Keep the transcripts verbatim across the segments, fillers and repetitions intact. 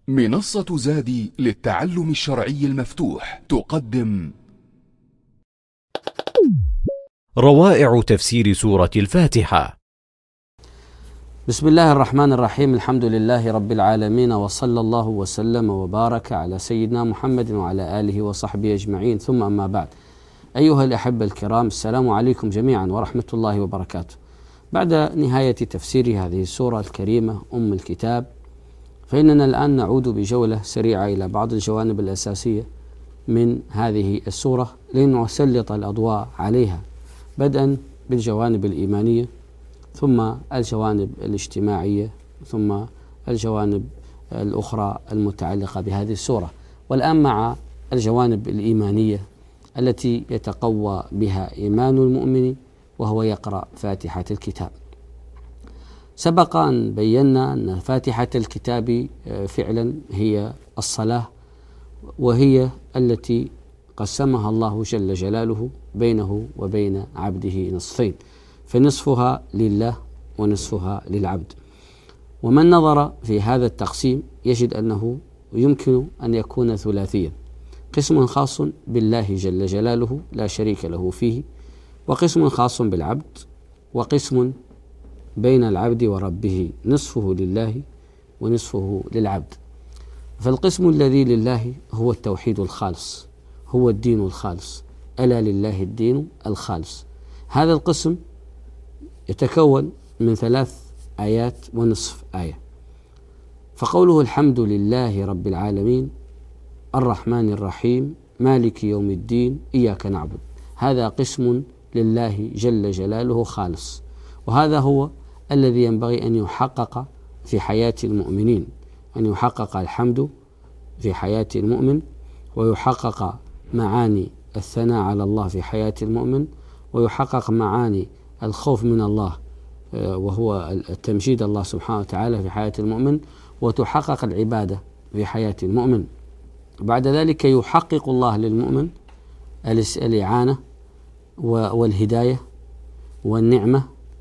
منصة زادي للتعلم الشرعي المفتوح تقدم روائع تفسير سورة الفاتحة. بسم الله الرحمن الرحيم. الحمد لله رب العالمين، وصلى الله وسلم وبارك على سيدنا محمد وعلى آله وصحبه أجمعين، ثم أما بعد. أيها الأحبة الكرام، السلام عليكم جميعا ورحمة الله وبركاته. بعد نهاية تفسير هذه السورة الكريمة أم الكتاب، فإننا الآن نعود بجولة سريعة إلى بعض الجوانب الأساسية من هذه السورة لنسلط الأضواء عليها، بدءا بالجوانب الإيمانية، ثم الجوانب الاجتماعية، ثم الجوانب الأخرى المتعلقة بهذه السورة. والآن مع الجوانب الإيمانية التي يتقوى بها إيمان المؤمن وهو يقرأ فاتحة الكتاب. سبق أن بينا أن فاتحة الكتاب فعلا هي الصلاة، وهي التي قسمها الله جل جلاله بينه وبين عبده نصفين، فنصفها لله ونصفها للعبد. ومن نظر في هذا التقسيم يجد أنه يمكن أن يكون ثلاثيا: قسم خاص بالله جل جلاله لا شريك له فيه، وقسم خاص بالعبد، وقسم بين العبد وربه، نصفه لله ونصفه للعبد. فالقسم الذي لله هو التوحيد الخالص، هو الدين الخالص، ألا لله الدين الخالص. هذا القسم يتكون من ثلاث آيات ونصف آية. فقوله الحمد لله رب العالمين الرحمن الرحيم مالك يوم الدين إياك نعبد، هذا قسم لله جل جلاله خالص، وهذا هو الذي ينبغي أن يحقق في حياة المؤمنين، أن يحقق الحمد في حياة المؤمن، ويحقق معاني الثناء على الله في حياة المؤمن، ويحقق معاني الخوف من الله وهو التمجيد الله سبحانه وتعالى في حياة المؤمن، وتحقق العبادة في حياة المؤمن. بعد ذلك يحقق الله للمؤمن الإعانة والهداية والنعمة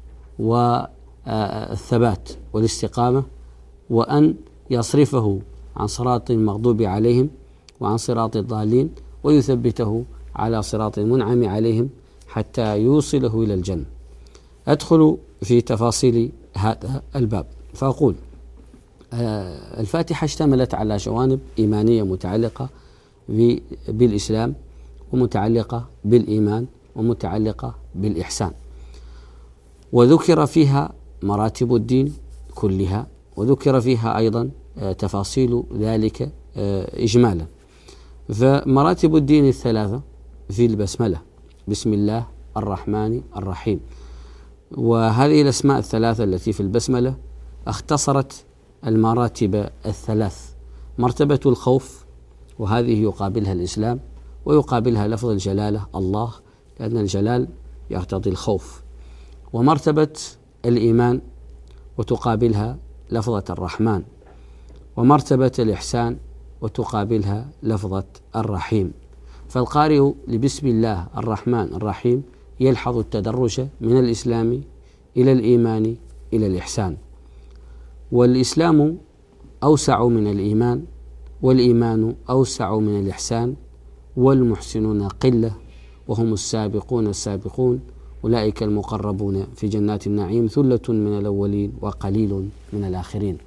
والثبات والاستقامة، وأن يصرفه عن صراط المغضوب عليهم وعن صراط الضالين، ويثبته على صراط المنعم عليهم حتى يوصله إلى الجنة. أدخل في تفاصيل هذا الباب فأقول: الفاتحة اشتملت على جوانب إيمانية متعلقة بالإسلام، ومتعلقة بالإيمان، ومتعلقة بالإحسان، وذكر فيها مراتب الدين كلها، وذكر فيها أيضا تفاصيل ذلك إجمالا. فمراتب الدين الثلاثة في البسملة: بسم الله الرحمن الرحيم. وهذه الأسماء الثلاثة التي في البسملة اختصرت المراتب الثلاث: مرتبة الخوف، وهذه يقابلها الإسلام، ويقابلها لفظ الجلالة الله، لأن الجلال يقتضي الخوف، ومرتبة الإيمان، وتقابلها لفظة الرحمن، ومرتبة الإحسان، وتقابلها لفظة الرحيم. فالقارئ لبسم الله الرحمن الرحيم يلحظ التدرج من الإسلام إلى الإيمان إلى الإحسان، والإسلام أوسع من الإيمان، والإيمان أوسع من الإحسان، والمحسنون قلة وهم السابقون السابقون أولئك المقربون في جنات النعيم ثلة من الأولين وقليل من الآخرين.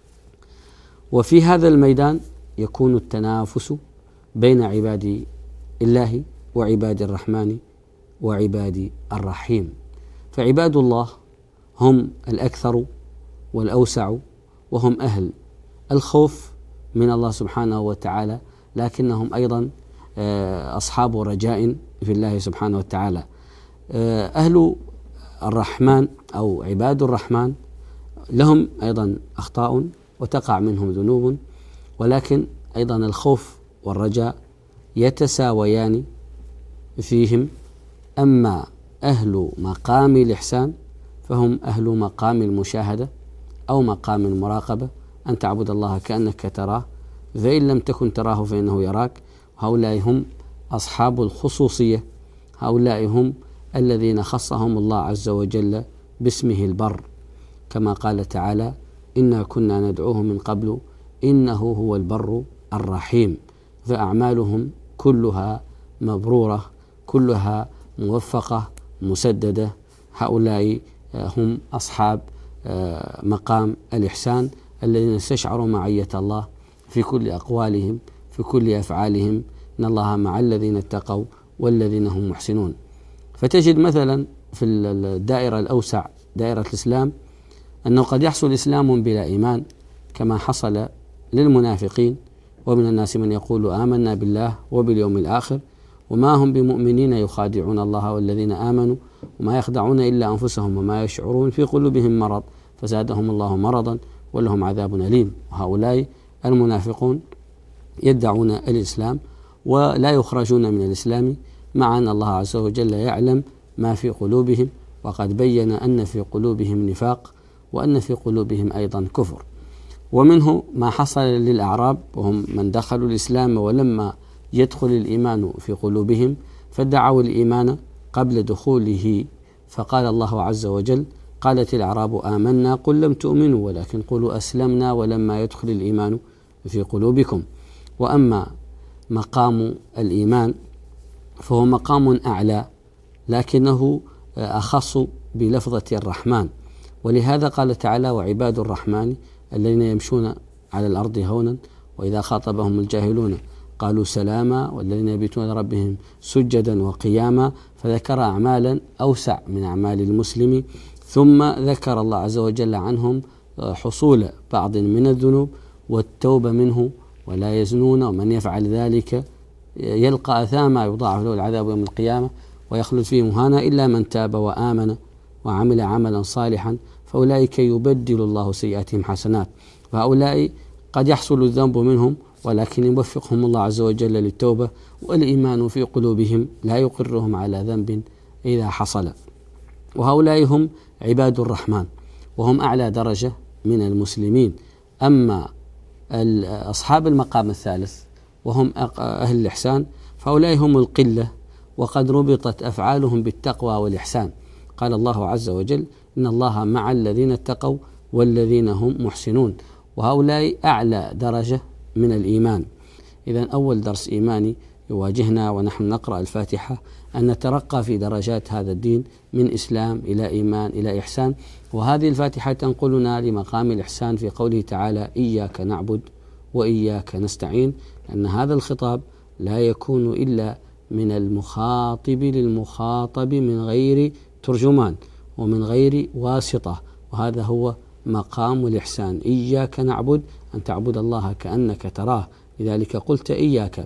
وفي هذا الميدان يكون التنافس بين عباد الله وعباد الرحمن وعباد الرحيم. فعباد الله هم الأكثر والأوسع، وهم أهل الخوف من الله سبحانه وتعالى، لكنهم أيضا أصحاب رجاء في الله سبحانه وتعالى. أهل الرحمن أو عباد الرحمن لهم أيضا أخطاء وتقع منهم ذنوب، ولكن أيضا الخوف والرجاء يتساويان فيهم. أما أهل مقام الإحسان فهم أهل مقام المشاهدة أو مقام المراقبة، أن تعبد الله كأنك تراه، فإن لم تكن تراه فإنه يراك. هؤلاء هم أصحاب الخصوصية، هؤلاء هم الذين خصهم الله عز وجل باسمه البر، كما قال تعالى: إنا كنا ندعوه من قبل إنه هو البر الرحيم، فأعمالهم كلها مبرورة، كلها موفقة مسددة. هؤلاء هم أصحاب مقام الإحسان الذين استشعروا معية الله في كل أقوالهم، في كل أفعالهم. إن الله مع الذين اتقوا والذين هم محسنون. فتجد مثلا في الدائرة الأوسع دائرة الإسلام أنه قد يحصل إسلام بلا إيمان كما حصل للمنافقين، ومن الناس من يقول آمنا بالله وباليوم الآخر وما هم بمؤمنين يخادعون الله والذين آمنوا وما يخدعون إلا أنفسهم وما يشعرون في قلوبهم مرض فزادهم الله مرضا ولهم عذاب أليم. وهؤلاء المنافقون يدعون الإسلام ولا يخرجون من الإسلام، مع أن الله عز وجل يعلم ما في قلوبهم، وقد بين أن في قلوبهم نفاق وأن في قلوبهم أيضا كفر. ومنه ما حصل للأعراب وهم من دخلوا الإسلام ولما يدخل الإيمان في قلوبهم فادعوا الإيمان قبل دخوله، فقال الله عز وجل: قالت الأعراب آمنا قل لم تؤمنوا ولكن قولوا أسلمنا ولما يدخل الإيمان في قلوبكم. وأما مقام الإيمان فهو مقام أعلى لكنه أخص بلفظة الرحمن، ولهذا قال تعالى: وعباد الرحمن الذين يمشون على الأرض هونا وإذا خاطبهم الجاهلون قالوا سلاما والذين يبيتون لربهم سجدا وقياما، فذكر أعمالا أوسع من أعمال المسلم، ثم ذكر الله عز وجل عنهم حصول بعض من الذنوب والتوبة منه ولا يزنون، ومن يفعل ذلك يلقى أثاما يضاعف له العذاب يوم القيامة ويخلد فيه مهانا إلا من تاب وآمن وعمل عملا صالحا فأولئك يبدل الله سيئاتهم حسنات. فهؤلاء قد يحصل الذنب منهم ولكن يوفقهم الله عز وجل للتوبة، والإيمان في قلوبهم لا يقرهم على ذنب إذا حصل. وهؤلاء هم عباد الرحمن وهم أعلى درجة من المسلمين. أما أصحاب المقام الثالث وهم أهل الإحسان فهؤلاء هم القلة، وقد ربطت أفعالهم بالتقوى والإحسان. قال الله عز وجل: إن الله مع الذين اتقوا والذين هم محسنون. وهؤلاء أعلى درجة من الإيمان. إذن أول درس إيماني يواجهنا ونحن نقرأ الفاتحة أن نترقى في درجات هذا الدين من إسلام إلى إيمان إلى إحسان. وهذه الفاتحة تنقلنا لمقام الإحسان في قوله تعالى: إياك نعبد وإياك نستعين، لأن هذا الخطاب لا يكون إلا من المخاطب للمخاطب من غير ترجمان ومن غير واسطة، وهذا هو مقام الإحسان. إياك نعبد أن تعبد الله كأنك تراه، لذلك قلت إياك،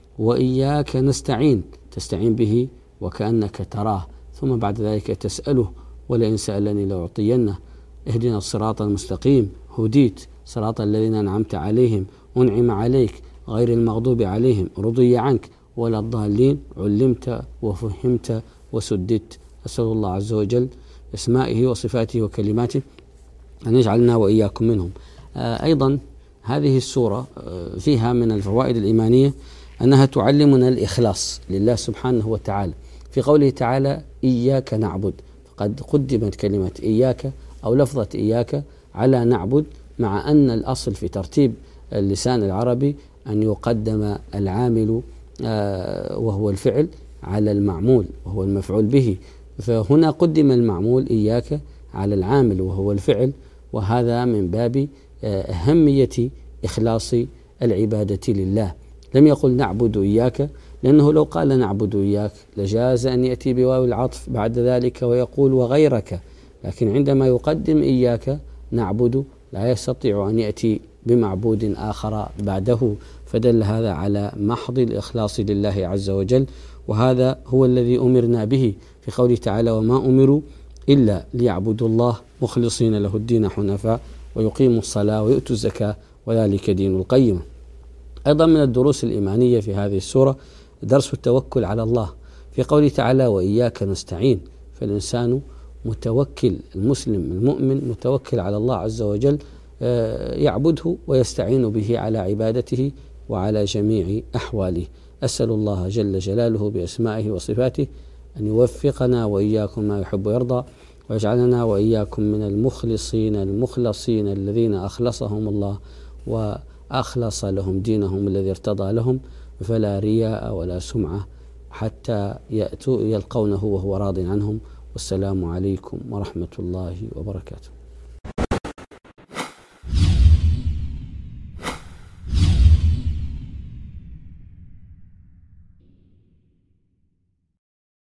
وإياك نستعين تستعين به وكأنك تراه، ثم بعد ذلك تسأله ولئن سألني لأعطينه. اهدنا الصراط المستقيم، هديت صراط الذين أنعمت عليهم أنعم عليك غير المغضوب عليهم رضي عنك ولا الضالين، علمت وفهمت وسددت. أسأل الله عز وجل بأسمائه وصفاته وكلماته أن يجعلنا وإياكم منهم. آه أيضا هذه السورة آه فيها من الفوائد الإيمانية أنها تعلمنا الإخلاص لله سبحانه وتعالى. في قوله تعالى: إياك نعبد، فقد قدمت كلمة إياك أو لفظة إياك على نعبد، مع أن الأصل في ترتيب اللسان العربي أن يقدم العامل آه وهو الفعل على المعمول وهو المفعول به، فهنا قدم المعمول إياك على العامل وهو الفعل، وهذا من باب أهمية إخلاص العبادة لله. لم يقل نعبد إياك، لأنه لو قال نعبد إياك لجاز أن يأتي بواو العطف بعد ذلك ويقول وغيرك، لكن عندما يقدم إياك نعبد لا يستطيع أن يأتي بمعبود آخر بعده، فدل هذا على محض الإخلاص لله عز وجل، وهذا هو الذي أمرنا به في قوله تعالى: وما أمروا إلا ليعبدوا الله مخلصين له الدين حنفاء ويقيموا الصلاة ويؤتوا الزكاة وذلك دين القيمة. أيضا من الدروس الإيمانية في هذه السورة درس التوكل على الله في قوله تعالى: وإياك نستعين، فالإنسان متوكل، المسلم المؤمن متوكل على الله عز وجل، يعبده ويستعين به على عبادته وعلى جميع أحواله. أسأل الله جل جلاله بأسمائه وصفاته أن يوفقنا وإياكم ما يحب ويرضى، ويجعلنا وإياكم من المخلصين المخلصين الذين أخلصهم الله أخلص لهم دينهم الذي ارتضى لهم، فلا رياء ولا سمعة حتى يأتوا يلقونه وهو راض عنهم. والسلام عليكم ورحمة الله وبركاته.